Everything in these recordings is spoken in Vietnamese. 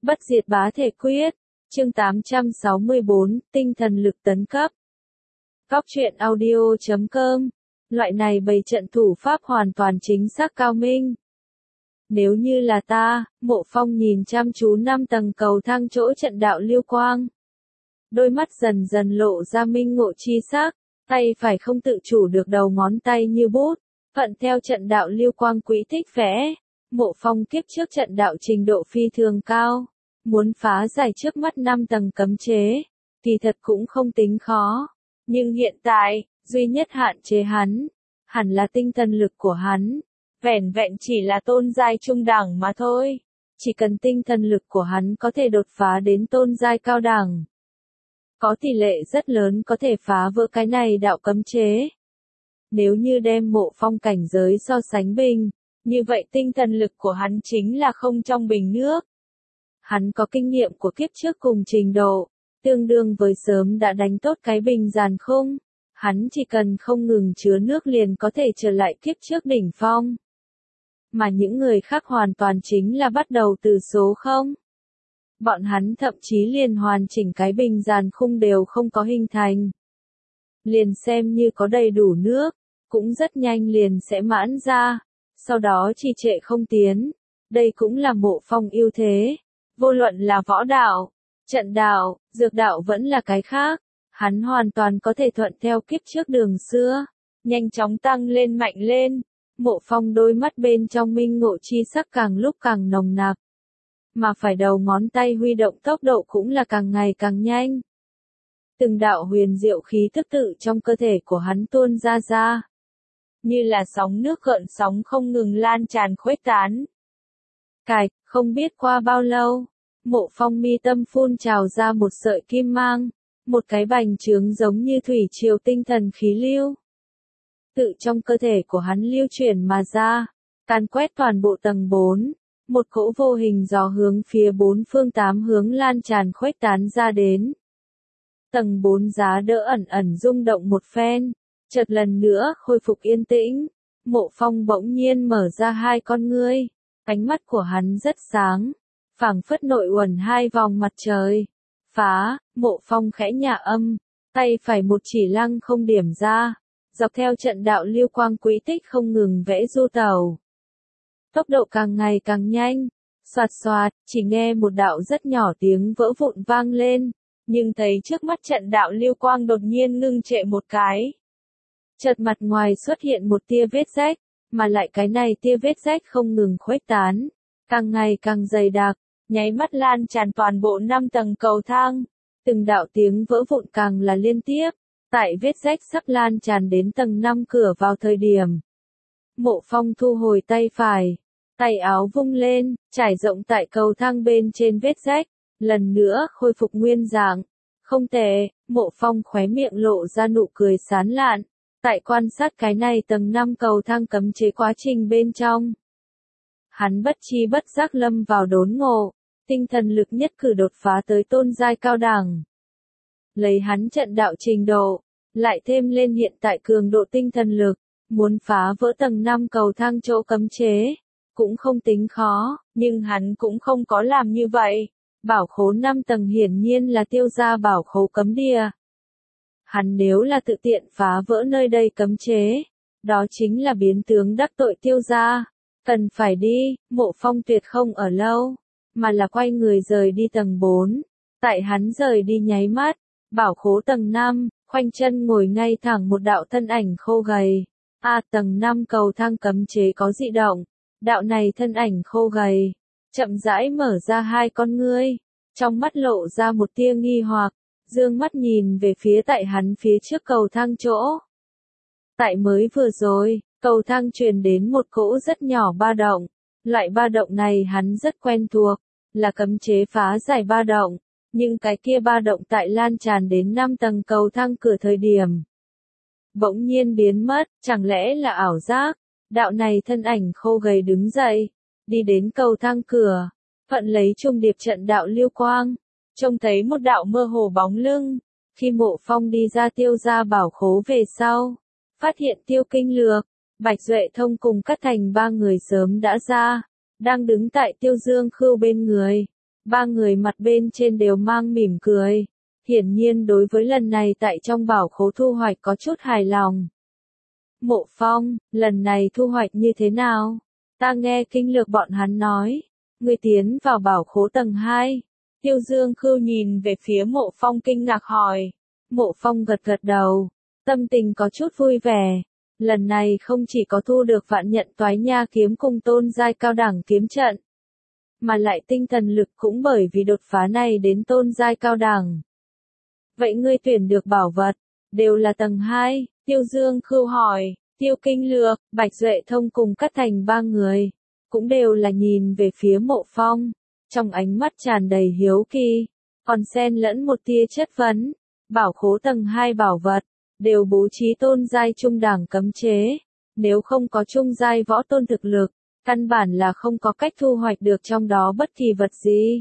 Bất diệt bá thể quyết, chương 864, tinh thần lực tấn cấp. Góc truyện audio.com, loại này bày trận thủ pháp hoàn toàn chính xác cao minh. Nếu như là ta, Mộ Phong nhìn chăm chú 5 tầng cầu thang chỗ trận đạo lưu quang. Đôi mắt dần dần lộ ra minh ngộ chi sắc, tay phải không tự chủ được đầu ngón tay như bút, thuận theo trận đạo lưu quang quỹ tích vẽ. Mộ Phong kiếp trước trận đạo trình độ phi thường cao, muốn phá giải trước mắt 5 tầng cấm chế, kỳ thật cũng không tính khó. Nhưng hiện tại, duy nhất hạn chế hắn, hẳn là tinh thần lực của hắn, vẻn vẹn chỉ là tôn giai trung đẳng mà thôi. Chỉ cần tinh thần lực của hắn có thể đột phá đến tôn giai cao đẳng, có tỷ lệ rất lớn có thể phá vỡ cái này đạo cấm chế. Nếu như đem Mộ Phong cảnh giới so sánh bình, như vậy tinh thần lực của hắn chính là không trong bình nước. Hắn có kinh nghiệm của kiếp trước cùng trình độ, tương đương với sớm đã đánh tốt cái bình giàn khung. Hắn chỉ cần không ngừng chứa nước liền có thể trở lại kiếp trước đỉnh phong. Mà những người khác hoàn toàn chính là bắt đầu từ số 0. Bọn hắn thậm chí liền hoàn chỉnh cái bình giàn khung đều không có hình thành. Liền xem như có đầy đủ nước, cũng rất nhanh liền sẽ mãn ra, sau đó trì trệ không tiến. Đây cũng là Mộ Phong ưu thế. Vô luận là võ đạo, trận đạo, dược đạo vẫn là cái khác, hắn hoàn toàn có thể thuận theo kiếp trước đường xưa, nhanh chóng tăng lên mạnh lên. Mộ Phong đôi mắt bên trong minh ngộ chi sắc càng lúc càng nồng nặc, mà phải đầu ngón tay huy động tốc độ cũng là càng ngày càng nhanh. Từng đạo huyền diệu khí tức tự trong cơ thể của hắn tuôn ra, như là sóng nước gợn sóng không ngừng lan tràn khuếch tán. Không biết qua bao lâu, Mộ Phong mi tâm phun trào ra một sợi kim mang, một cái bành trướng giống như thủy triều tinh thần khí lưu. Tự trong cơ thể của hắn lưu chuyển mà ra, càn quét toàn bộ tầng 4, một cỗ vô hình gió hướng phía 4 phương 8 hướng lan tràn khuếch tán ra đến. Tầng 4 giá đỡ ẩn ẩn rung động một phen, chợt lần nữa khôi phục yên tĩnh. Mộ Phong bỗng nhiên mở ra hai con ngươi, ánh mắt của hắn rất sáng, phảng phất nội uẩn hai vòng mặt trời. Phá, Mộ Phong khẽ nhả âm, tay phải một chỉ lăng không điểm ra, dọc theo trận đạo lưu quang quỹ tích không ngừng vẽ du tẩu. Tốc độ càng ngày càng nhanh, xoạt xoạt, chỉ nghe một đạo rất nhỏ tiếng vỡ vụn vang lên, nhưng thấy trước mắt trận đạo lưu quang đột nhiên ngưng trệ một cái. Chợt mặt ngoài xuất hiện một tia vết rách, mà lại cái này tia vết rách không ngừng khuếch tán, càng ngày càng dày đặc, nháy mắt lan tràn toàn bộ 5 tầng cầu thang. Từng đạo tiếng vỡ vụn càng là liên tiếp, tại vết rách sắp lan tràn đến tầng 5 cửa vào thời điểm. Mộ Phong thu hồi tay phải, tay áo vung lên, trải rộng tại cầu thang bên trên vết rách, lần nữa khôi phục nguyên dạng. Không tệ, Mộ Phong khóe miệng lộ ra nụ cười sán lạn, tại quan sát cái này tầng 5 cầu thang cấm chế quá trình bên trong. Hắn bất chi bất giác lâm vào đốn ngộ, tinh thần lực nhất cử đột phá tới tôn giai cao đẳng. Lấy hắn trận đạo trình độ, lại thêm lên hiện tại cường độ tinh thần lực, muốn phá vỡ tầng 5 cầu thang chỗ cấm chế, cũng không tính khó, nhưng hắn cũng không có làm như vậy. Bảo khố 5 tầng hiển nhiên là Tiêu gia bảo khố cấm địa. Hắn nếu là tự tiện phá vỡ nơi đây cấm chế, đó chính là biến tướng đắc tội Tiêu gia. Cần phải đi, Mộ Phong tuyệt không ở lâu, mà là quay người rời đi tầng 4. Tại hắn rời đi nháy mắt, bảo khố tầng 5, khoanh chân ngồi ngay thẳng một đạo thân ảnh khô gầy. Tầng 5 cầu thang cấm chế có dị động, đạo này thân ảnh khô gầy, chậm rãi mở ra hai con ngươi, trong mắt lộ ra một tia nghi hoặc, dương mắt nhìn về phía tại hắn phía trước cầu thang chỗ. Tại mới vừa rồi, cầu thang truyền đến một cỗ rất nhỏ ba động, loại ba động này hắn rất quen thuộc, là cấm chế phá giải ba động, nhưng cái kia ba động tại lan tràn đến 5 tầng cầu thang cửa thời điểm. Bỗng nhiên biến mất, chẳng lẽ là ảo giác? Đạo này thân ảnh khô gầy đứng dậy, đi đến cầu thang cửa, thuận lấy trung điệp trận đạo lưu quang, trông thấy một đạo mơ hồ bóng lưng. Khi Mộ Phong đi ra Tiêu gia bảo khố về sau, phát hiện Tiêu Kinh Lược, Bạch Duệ Thông cùng Cát Thành ba người sớm đã ra, đang đứng tại Tiêu Dương Khưu bên người. Ba người mặt bên trên đều mang mỉm cười. Hiển nhiên đối với lần này tại trong bảo khố thu hoạch có chút hài lòng. Mộ Phong, lần này thu hoạch như thế nào? Ta nghe kinh lược bọn hắn nói. Ngươi tiến vào bảo khố tầng 2. Tiêu Dương Khưu nhìn về phía Mộ Phong kinh ngạc hỏi. Mộ Phong gật gật đầu. Tâm tình có chút vui vẻ. Lần này không chỉ có thu được vạn nhận toái nha kiếm cùng tôn giai cao đẳng kiếm trận. Mà lại tinh thần lực cũng bởi vì đột phá này đến tôn giai cao đẳng. Vậy ngươi tuyển được bảo vật, đều là tầng 2, Tiêu Dương Khưu hỏi, Tiêu Kinh Lược, Bạch Duệ Thông cùng Cát Thành ba người, cũng đều là nhìn về phía Mộ Phong, trong ánh mắt tràn đầy hiếu kỳ, còn xen lẫn một tia chất vấn, bảo khố tầng 2 bảo vật, đều bố trí tôn giai trung đẳng cấm chế, nếu không có trung giai võ tôn thực lực, căn bản là không có cách thu hoạch được trong đó bất kỳ vật gì.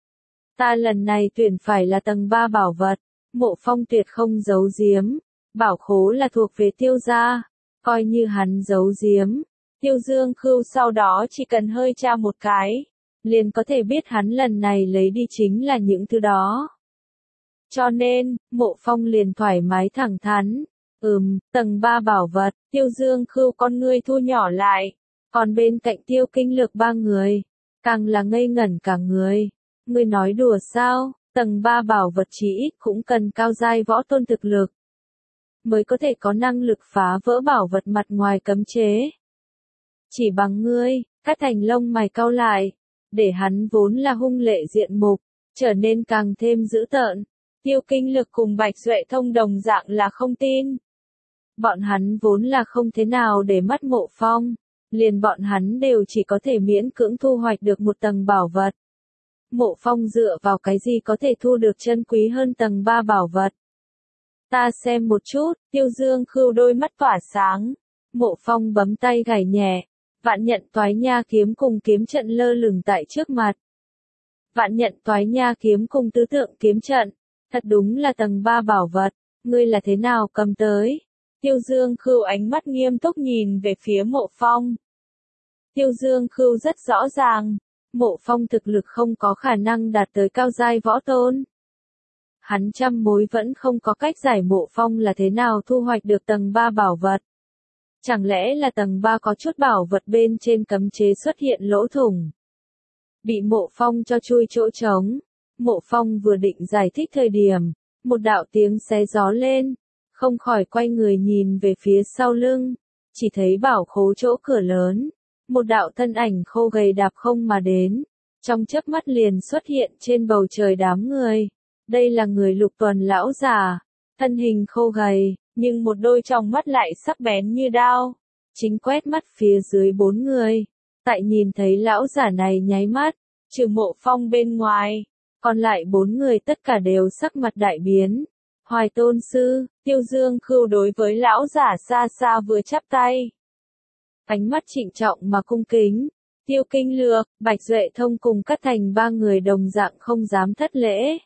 Ta lần này tuyển phải là tầng 3 bảo vật. Mộ Phong tuyệt không giấu giếm, bảo khố là thuộc về Tiêu gia, coi như hắn giấu giếm, Tiêu Dương Khưu sau đó chỉ cần hơi tra một cái, liền có thể biết hắn lần này lấy đi chính là những thứ đó. Cho nên, Mộ Phong liền thoải mái thẳng thắn, tầng 3 bảo vật, Tiêu Dương Khưu con ngươi thu nhỏ lại, còn bên cạnh Tiêu Kinh Lược ba người, càng là ngây ngẩn cả người, ngươi nói đùa sao? Tầng 3 bảo vật chí ít cũng cần cao giai võ tôn thực lực, mới có thể có năng lực phá vỡ bảo vật mặt ngoài cấm chế. Chỉ bằng ngươi, Cát Thành lông mày cau lại, để hắn vốn là hung lệ diện mục, trở nên càng thêm dữ tợn. Tiêu Kinh Lược cùng Bạch Duệ Thông đồng dạng là không tin. Bọn hắn vốn là không thế nào để mắt Mộ Phong, liền bọn hắn đều chỉ có thể miễn cưỡng thu hoạch được một tầng bảo vật. Mộ Phong dựa vào cái gì có thể thu được chân quý hơn tầng 3 bảo vật? Ta xem một chút, Tiêu Dương Khưu đôi mắt tỏa sáng. Mộ Phong bấm tay gảy nhẹ. Vạn nhận toái nha kiếm cùng kiếm trận lơ lửng tại trước mặt. Vạn nhận toái nha kiếm cùng tứ tượng kiếm trận. Thật đúng là tầng 3 bảo vật. Ngươi là thế nào cầm tới? Tiêu Dương Khưu ánh mắt nghiêm túc nhìn về phía Mộ Phong. Tiêu Dương Khưu rất rõ ràng. Mộ Phong thực lực không có khả năng đạt tới cao giai võ tôn. Hắn trăm mối vẫn không có cách giải Mộ Phong là thế nào thu hoạch được tầng 3 bảo vật. Chẳng lẽ là tầng 3 có chút bảo vật bên trên cấm chế xuất hiện lỗ thủng. Bị Mộ Phong cho chui chỗ trống. Mộ Phong vừa định giải thích thời điểm, một đạo tiếng xé gió lên, không khỏi quay người nhìn về phía sau lưng, chỉ thấy bảo khố chỗ cửa lớn. Một đạo thân ảnh khô gầy đạp không mà đến, trong chớp mắt liền xuất hiện trên bầu trời đám người. Đây là người Lục Tuần lão già, thân hình khô gầy, nhưng một đôi tròng mắt lại sắc bén như đao, chính quét mắt phía dưới bốn người. Tại nhìn thấy lão giả này nháy mắt, trừ Mộ Phong bên ngoài, còn lại bốn người tất cả đều sắc mặt đại biến. Hoài Tôn sư, Tiêu Dương Khưu đối với lão giả xa xa vừa chắp tay. Ánh mắt trịnh trọng mà cung kính, Tiêu Kinh Lược, Bạch Duệ Thông cùng Cát Thành ba người đồng dạng không dám thất lễ.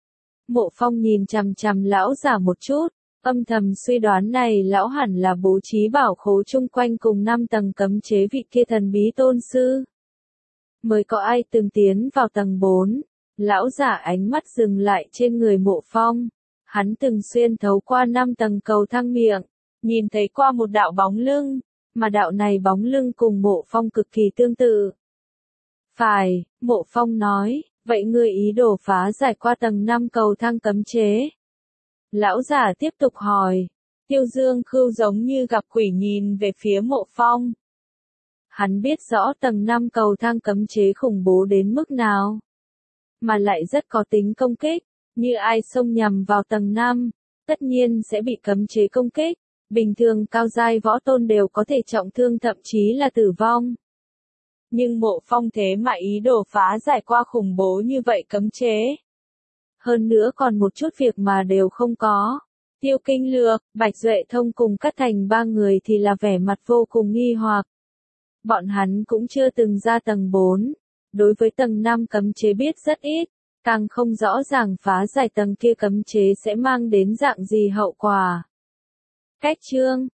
Mộ Phong nhìn chằm chằm lão giả một chút, âm thầm suy đoán này lão hẳn là bố trí bảo khố chung quanh cùng 5 tầng cấm chế vị kia thần bí tôn sư. Mới có ai từng tiến vào tầng 4, lão giả ánh mắt dừng lại trên người Mộ Phong, hắn từng xuyên thấu qua 5 tầng cầu thang miệng, nhìn thấy qua một đạo bóng lưng. Mà đạo này bóng lưng cùng Mộ Phong cực kỳ tương tự. Phải, Mộ Phong nói, vậy ngươi ý đồ phá giải qua tầng 5 cầu thang cấm chế. Lão giả tiếp tục hỏi, Tiêu Dương Khưu giống như gặp quỷ nhìn về phía Mộ Phong. Hắn biết rõ tầng 5 cầu thang cấm chế khủng bố đến mức nào. Mà lại rất có tính công kích, như ai xông nhầm vào tầng 5, tất nhiên sẽ bị cấm chế công kích. Bình thường cao giai võ tôn đều có thể trọng thương thậm chí là tử vong. Nhưng Mộ Phong thế mà ý đồ phá giải qua khủng bố như vậy cấm chế. Hơn nữa còn một chút việc mà đều không có. Tiêu Kinh Lược, Bạch Duệ Thông cùng Cát Thành ba người thì là vẻ mặt vô cùng nghi hoặc. Bọn hắn cũng chưa từng ra tầng 4. Đối với tầng 5 cấm chế biết rất ít. Càng không rõ ràng phá giải tầng kia cấm chế sẽ mang đến dạng gì hậu quả. Cách chương